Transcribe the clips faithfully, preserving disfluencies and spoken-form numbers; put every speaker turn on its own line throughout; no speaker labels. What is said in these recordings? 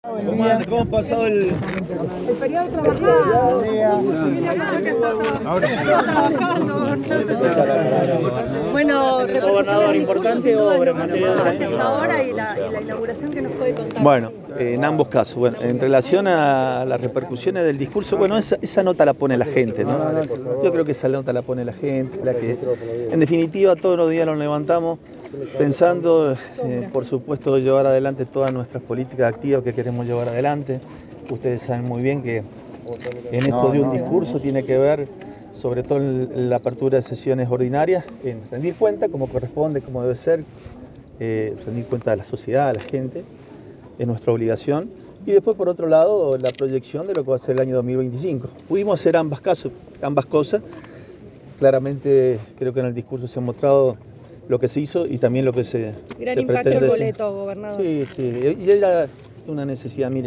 ¿Cómo anda? ¿Cómo ha pasado el,
el periodo trabajando?
Ahora
Bueno,
gobernador, importante obra en materia de educación.
Ahora y la, y la inauguración que nos puede contar.
Bueno, eh, en ambos casos. Bueno, en relación a las repercusiones del discurso, bueno, esa, esa nota la pone la gente, ¿no? Yo creo que esa nota la pone la gente, la que, en definitiva, todos los días nos levantamos pensando, eh, por supuesto, llevar adelante todas nuestras políticas activas que queremos llevar adelante. Ustedes saben muy bien que en esto de un discurso tiene que ver, sobre todo en la apertura de sesiones ordinarias, en rendir cuenta como corresponde, como debe ser, eh, rendir cuenta de la sociedad, de la gente, es nuestra obligación. Y después, por otro lado, la proyección de lo que va a ser el año dos mil veinticinco. Pudimos hacer ambas, casos, ambas cosas. Claramente creo que en el discurso se ha mostrado lo que se hizo y también lo que se,
Gran
se
impacto
pretende
el
decir.
boleto, gobernador.
Sí, sí, y era una necesidad. Mire,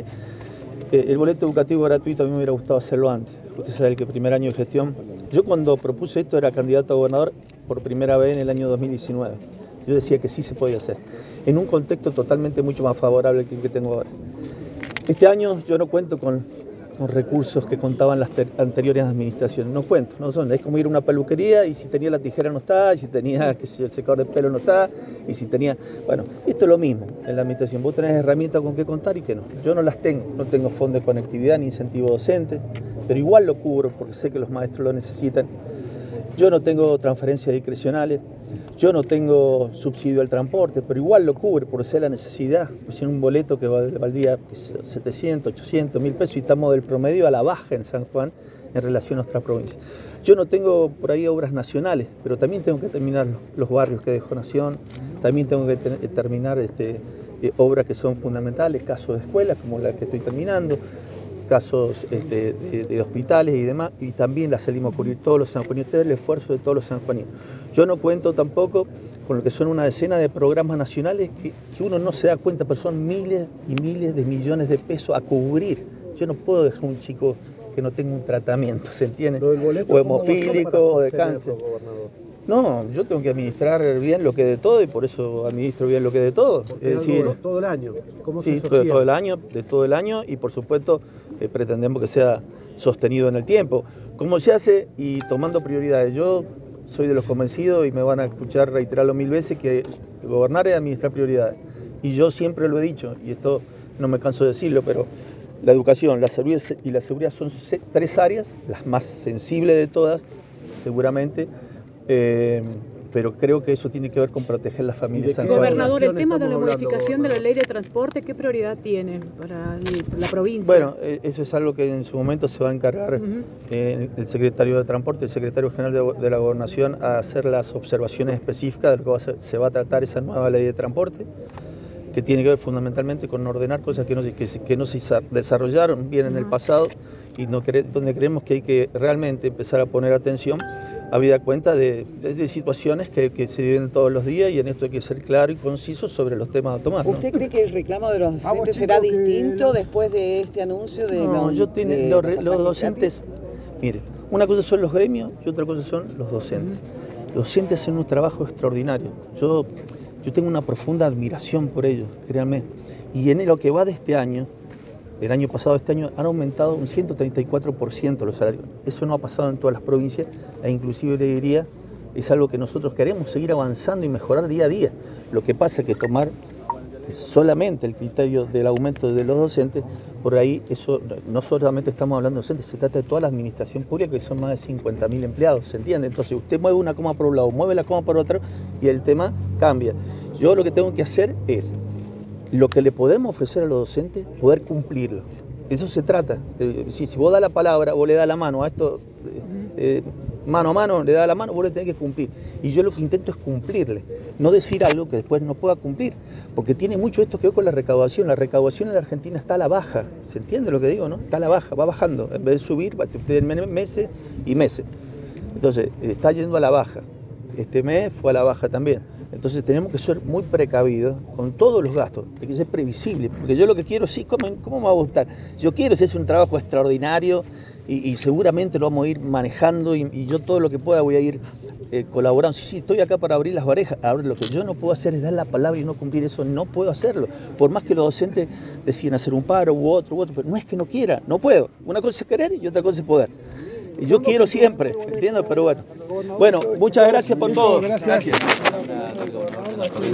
el boleto educativo gratuito a mí me hubiera gustado hacerlo antes. Usted sabe que el primer año de gestión, yo cuando propuse esto era candidato a gobernador por primera vez en el año dos mil diecinueve. Yo decía que sí se podía hacer, en un contexto totalmente mucho más favorable que el que tengo ahora. Este año yo no cuento con los recursos que contaban las anteriores administraciones, no cuento, no son, es como ir a una peluquería y si tenía la tijera no está, y si tenía que si el secador de pelo no está, y si tenía, bueno, esto es lo mismo en la administración, vos tenés herramientas con qué contar y que no, yo no las tengo, no tengo fondo de conectividad ni incentivo docente, pero igual lo cubro porque sé que los maestros lo necesitan. Yo no tengo transferencias discrecionales, yo no tengo subsidio al transporte, pero igual lo cubre por ser la necesidad. Pues en un boleto que valdría setecientos, ochocientos, mil pesos y estamos del promedio a la baja en San Juan en relación a nuestra provincia. Yo no tengo por ahí obras nacionales, pero también tengo que terminar los barrios que dejó Nación, también tengo que terminar este, eh, obras que son fundamentales, casos de escuelas como la que estoy terminando, casos este, de, de hospitales y demás, y también la salimos a cubrir todos los sanjuaninos, este es el esfuerzo de todos los sanjuaninos. Yo no cuento tampoco con lo que son una decena de programas nacionales que, que uno no se da cuenta, pero son miles y miles de millones de pesos a cubrir. Yo no puedo dejar a un chico que no tenga un tratamiento, ¿se entiende? O hemofílico o de cáncer. No, yo tengo que administrar bien lo que de todo y por eso administro bien lo que de todo.
Porque es decir, todo el año. ¿Cómo
sí,
se
todo, todo el año, de todo el año y por supuesto eh, pretendemos que sea sostenido en el tiempo. ¿Cómo se hace? Y tomando prioridades. Yo soy de los convencidos y me van a escuchar reiterarlo mil veces que gobernar es administrar prioridades. Y yo siempre lo he dicho, y esto no me canso de decirlo, pero la educación, la salud y la seguridad son tres áreas, las más sensibles de todas, seguramente. Eh, pero creo que eso tiene que ver con proteger las familias sanjuaninas.
Gobernador, el tema de la modificación de la ley de transporte, ¿qué prioridad tiene para la provincia?
Bueno, eso es algo que en su momento se va a encargar uh-huh. eh, el secretario de Transporte, el secretario general de, de la Gobernación, a hacer las observaciones específicas de lo que va a ser, se va a tratar esa nueva ley de transporte, que tiene que ver fundamentalmente con ordenar cosas que no, que, que no se desarrollaron bien uh-huh. en el pasado y no cre donde creemos que hay que realmente empezar a poner atención, habida cuenta de, de, de situaciones que, que se viven todos los días y en esto hay que ser claro y conciso sobre los temas a tomar, ¿no?
¿Usted cree que el reclamo de los docentes será distinto después de este anuncio de
No,
la,
yo tiene,
de
los, los docentes, mire, una cosa son los gremios y otra cosa son los docentes. Los docentes hacen un trabajo extraordinario. Yo, yo tengo una profunda admiración por ellos, créanme. Y en lo que va de este año, el año pasado, este año, han aumentado un ciento treinta y cuatro por ciento los salarios. Eso no ha pasado en todas las provincias e inclusive le diría, es algo que nosotros queremos seguir avanzando y mejorar día a día. Lo que pasa es que tomar solamente el criterio del aumento de los docentes, por ahí eso no solamente estamos hablando de docentes, se trata de toda la administración pública que son más de cincuenta mil empleados, ¿se entiende? Entonces usted mueve una coma por un lado, mueve la coma por otro y el tema cambia. Yo lo que tengo que hacer es lo que le podemos ofrecer a los docentes, poder cumplirlo. Eso se trata. Eh, si, si vos das la palabra, vos le das la mano a esto, eh, mano a mano, le das la mano, vos le tenés que cumplir. Y yo lo que intento es cumplirle, no decir algo que después no pueda cumplir, porque tiene mucho esto que ver con la recaudación. La recaudación en la Argentina está a la baja, ¿se entiende lo que digo, no? Está a la baja, va bajando, en vez de subir, va a tener meses y meses. Entonces, está yendo a la baja. este mes fue a la baja también. Entonces tenemos que ser muy precavidos con todos los gastos, hay que ser previsible, porque yo lo que quiero, sí, ¿cómo, cómo me va a gustar? Yo quiero, si es un trabajo extraordinario y, y seguramente lo vamos a ir manejando y, y yo todo lo que pueda voy a ir eh, colaborando. Sí, sí, estoy acá para abrir las orejas. Ahora lo que yo no puedo hacer es dar la palabra y no cumplir eso, no puedo hacerlo. Por más que los docentes deciden hacer un paro u otro u otro, pero no es que no quiera, no puedo. Una cosa es querer y otra cosa es poder. Y yo quiero siempre, ¿entiendes? Pero bueno. Bueno, muchas gracias por todo.
Gracias.
Gracias.